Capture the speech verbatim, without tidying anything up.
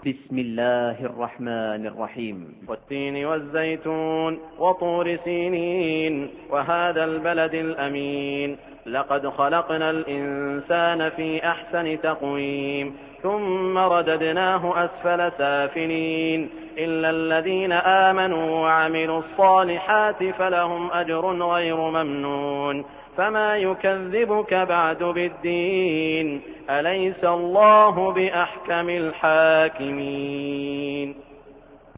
بسم الله الرحمن الرحيم. والتين والزيتون وطور سينين وهذا البلد الأمين لقد خلقنا الإنسان في أحسن تقويم ثم رددناه أسفل سافلين إلا الذين آمنوا وعملوا الصالحات فلهم أجر غير ممنون فما يكذبك بعد بالدين أليس الله بأحكم الحاكمين.